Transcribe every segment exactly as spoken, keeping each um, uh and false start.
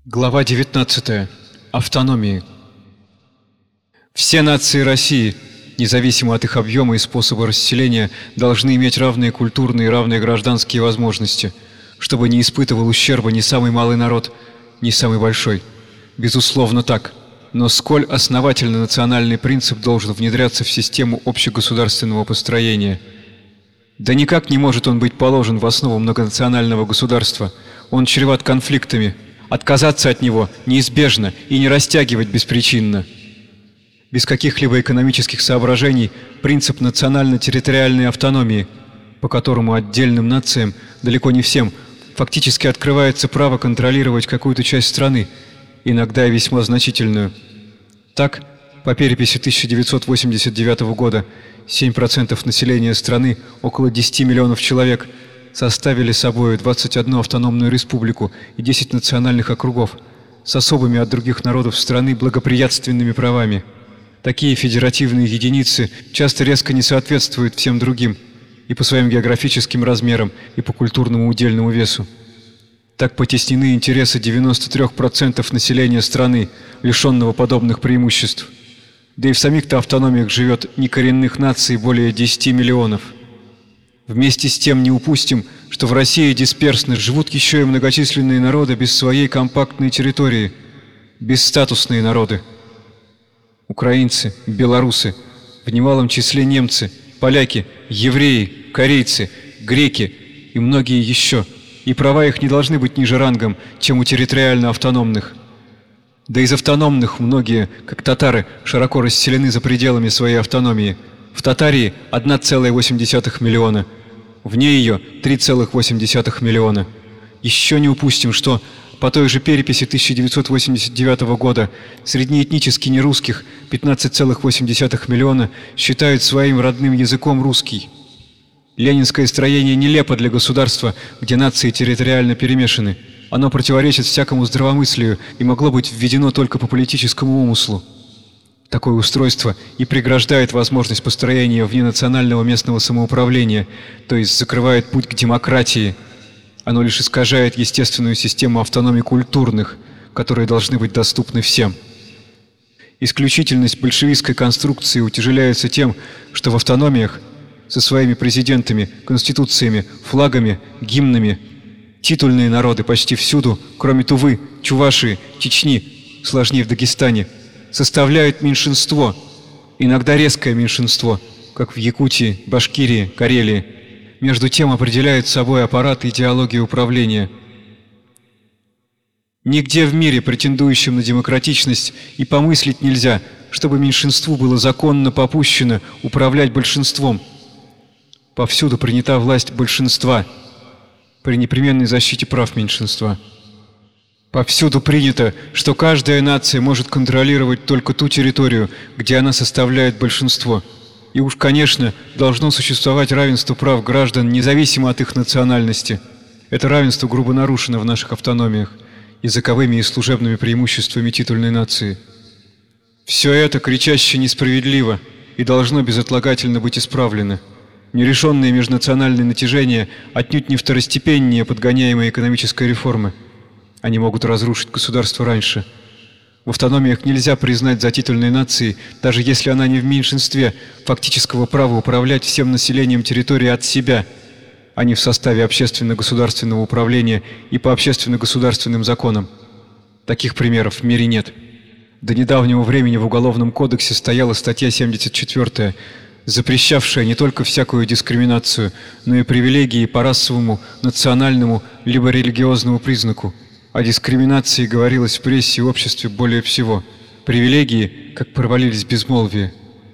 Глава девятнадцатая. Автономии. Все нации России, независимо от их объема и способа расселения, должны иметь равные культурные и равные гражданские возможности, чтобы не испытывал ущерба ни самый малый народ, ни самый большой. Безусловно так. Но сколь основательно национальный принцип должен внедряться в систему общегосударственного построения? Да никак не может он быть положен в основу многонационального государства. Он чреват конфликтами. Отказаться от него неизбежно и не растягивать беспричинно. Без каких-либо экономических соображений принцип национально-территориальной автономии, по которому отдельным нациям, далеко не всем, фактически открывается право контролировать какую-то часть страны, иногда и весьма значительную. Так, по переписи тысяча девятьсот восемьдесят девятого года, семь процентов населения страны, около десяти миллионов человек, составили собой двадцать одну автономную республику и десять национальных округов с особыми от других народов страны благоприятственными правами. Такие федеративные единицы часто резко не соответствуют всем другим и по своим географическим размерам, и по культурному удельному весу. Так потеснены интересы девяноста трёх процентов населения страны, лишенного подобных преимуществ. Да и в самих-то автономиях живет некоренных наций более десяти миллионов. Вместе с тем не упустим, что в России дисперсно живут еще и многочисленные народы без своей компактной территории, бесстатусные народы. Украинцы, белорусы, в немалом числе немцы, поляки, евреи, корейцы, греки и многие еще, и права их не должны быть ниже рангом, чем у территориально автономных. Да из автономных многие, как татары, широко расселены за пределами своей автономии. В Татарии одна целая восемь десятых миллиона, вне ее три целых восемь десятых миллиона. Еще не упустим, что по той же переписи тысяча девятьсот восемьдесят девятого года среднеэтнически нерусских пятнадцать целых восемь десятых миллиона считают своим родным языком русский. Ленинское строение нелепо для государства, где нации территориально перемешаны. Оно противоречит всякому здравомыслию и могло быть введено только по политическому умыслу. Такое устройство и преграждает возможность построения вненационального местного самоуправления, то есть закрывает путь к демократии. Оно лишь искажает естественную систему автономии культурных, которые должны быть доступны всем. Исключительность большевистской конструкции утяжеляется тем, что в автономиях со своими президентами, конституциями, флагами, гимнами титульные народы почти всюду, кроме Тувы, Чувашии, Чечни, сложнее в Дагестане, составляют меньшинство, иногда резкое меньшинство, как в Якутии, Башкирии, Карелии. Между тем определяют собой аппарат и идеологию управления. Нигде в мире, претендующем на демократичность, и помыслить нельзя, чтобы меньшинству было законно попущено управлять большинством. Повсюду принята власть большинства при непременной защите прав меньшинства. Повсюду принято, что каждая нация может контролировать только ту территорию, где она составляет большинство. И уж, конечно, должно существовать равенство прав граждан, независимо от их национальности. Это равенство грубо нарушено в наших автономиях языковыми и служебными преимуществами титульной нации. Все это кричаще несправедливо и должно безотлагательно быть исправлено. Нерешенные межнациональные натяжения отнюдь не второстепеннее подгоняемой экономической реформы. Они могут разрушить государство раньше. В автономиях нельзя признать за титульной нацией, даже если она не в меньшинстве, фактического права управлять всем населением территории от себя, а не в составе общественно-государственного управления и по общественно-государственным законам. Таких примеров в мире нет. До недавнего времени в Уголовном кодексе стояла статья семьдесят четвёртая, запрещавшая не только всякую дискриминацию, но и привилегии по расовому, национальному либо религиозному признаку. О дискриминации говорилось в прессе и обществе более всего. Привилегии, как провалились в безмолвие.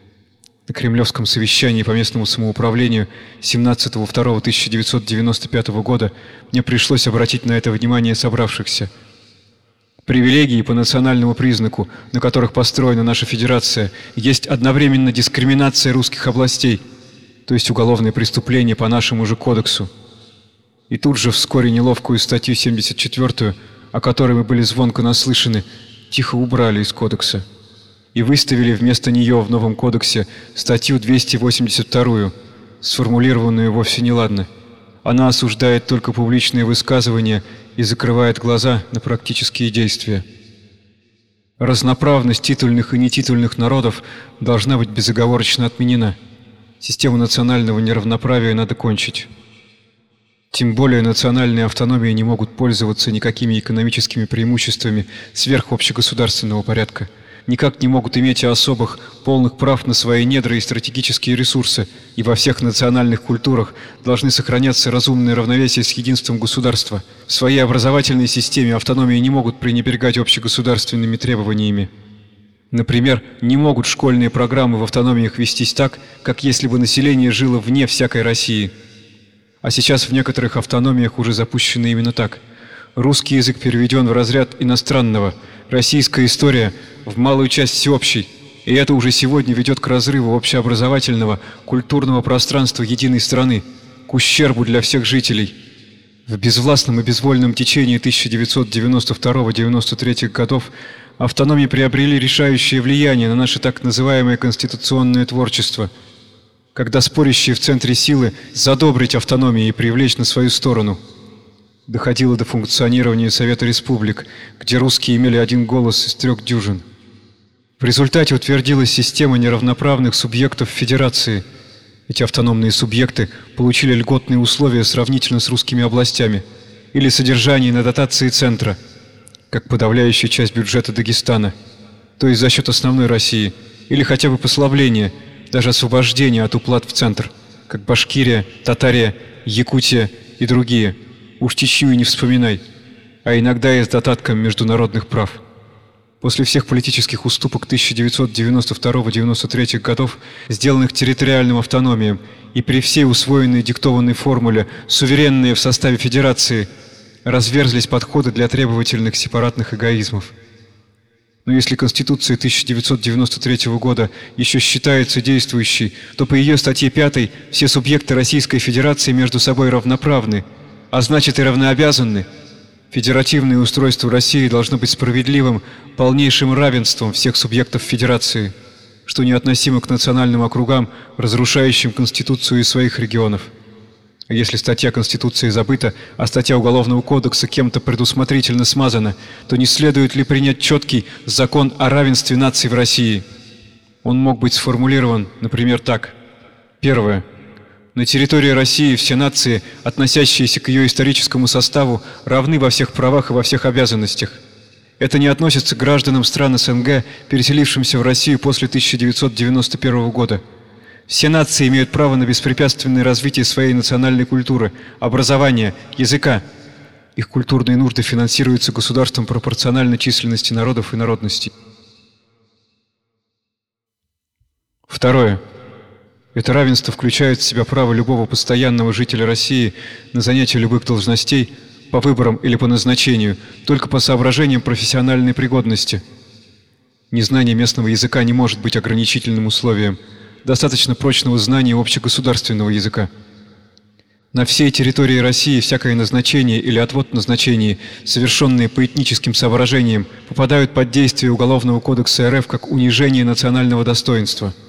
На Кремлевском совещании по местному самоуправлению семнадцатого февраля тысяча девятьсот девяносто пятого года мне пришлось обратить на это внимание собравшихся. Привилегии по национальному признаку, на которых построена наша федерация, есть одновременно дискриминация русских областей, то есть уголовное преступление по нашему же кодексу. И тут же вскоре неловкую статью семьдесят четвёртую, о которой мы были звонко наслышаны, тихо убрали из кодекса и выставили вместо нее в новом кодексе статью двести восемьдесят вторую, сформулированную вовсе неладно. Она осуждает только публичные высказывания и закрывает глаза на практические действия. Разноправность титульных и нетитульных народов должна быть безоговорочно отменена. Систему национального неравноправия надо кончить. Тем более национальные автономии не могут пользоваться никакими экономическими преимуществами сверх общегосударственного порядка, никак не могут иметь особых, полных прав на свои недра и стратегические ресурсы, и во всех национальных культурах должны сохраняться разумное равновесие с единством государства. В своей образовательной системе автономии не могут пренебрегать общегосударственными требованиями. Например, не могут школьные программы в автономиях вестись так, как если бы население жило вне всякой России. А сейчас в некоторых автономиях уже запущено именно так. Русский язык переведен в разряд иностранного, российская история в малую часть всеобщей, и это уже сегодня ведет к разрыву общеобразовательного, культурного пространства единой страны, к ущербу для всех жителей. В безвластном и безвольном течении тысяча девятьсот девяносто второго — девяносто третьего годов автономии приобрели решающее влияние на наше так называемое конституционное творчество, когда спорящие в центре силы задобрить автономии и привлечь на свою сторону. Доходило до функционирования Совета Республик, где русские имели один голос из трех дюжин. В результате утвердилась система неравноправных субъектов Федерации. Эти автономные субъекты получили льготные условия сравнительно с русскими областями или содержание на дотации центра, как подавляющая часть бюджета Дагестана, то есть за счет основной России, или хотя бы послабление, даже освобождение от уплат в центр, как Башкирия, Татария, Якутия и другие. Уж Чечню и не вспоминай, а иногда и с дотатком международных прав. После всех политических уступок тысяча девятьсот девяносто второго — девяносто третьего годов, сделанных территориальным автономиям, и при всей усвоенной диктованной формуле «суверенные в составе Федерации», разверзлись подходы для требовательных сепаратных эгоизмов. Но если Конституция тысяча девятьсот девяносто третьего года еще считается действующей, то по ее статье пятой все субъекты Российской Федерации между собой равноправны, а значит и равнообязанны. Федеративное устройство России должно быть справедливым, полнейшим равенством всех субъектов Федерации, что неотносимо к национальным округам, разрушающим Конституцию из своих регионов. А если статья Конституции забыта, а статья Уголовного кодекса кем-то предусмотрительно смазана, то не следует ли принять четкий закон о равенстве наций в России? Он мог быть сформулирован, например, так. Первое. На территории России все нации, относящиеся к ее историческому составу, равны во всех правах и во всех обязанностях. Это не относится к гражданам стран СНГ, переселившимся в Россию после тысяча девятьсот девяносто первого года. Все нации имеют право на беспрепятственное развитие своей национальной культуры, образования, языка. Их культурные нужды финансируются государством пропорционально численности народов и народностей. Второе. Это равенство включает в себя право любого постоянного жителя России на занятие любых должностей по выборам или по назначению, только по соображениям профессиональной пригодности. Незнание местного языка не может быть ограничительным условием. Достаточно прочного знания общегосударственного языка. На всей территории России всякое назначение или отвод назначений, совершенные по этническим соображениям, попадают под действие Уголовного кодекса РФ как унижение национального достоинства.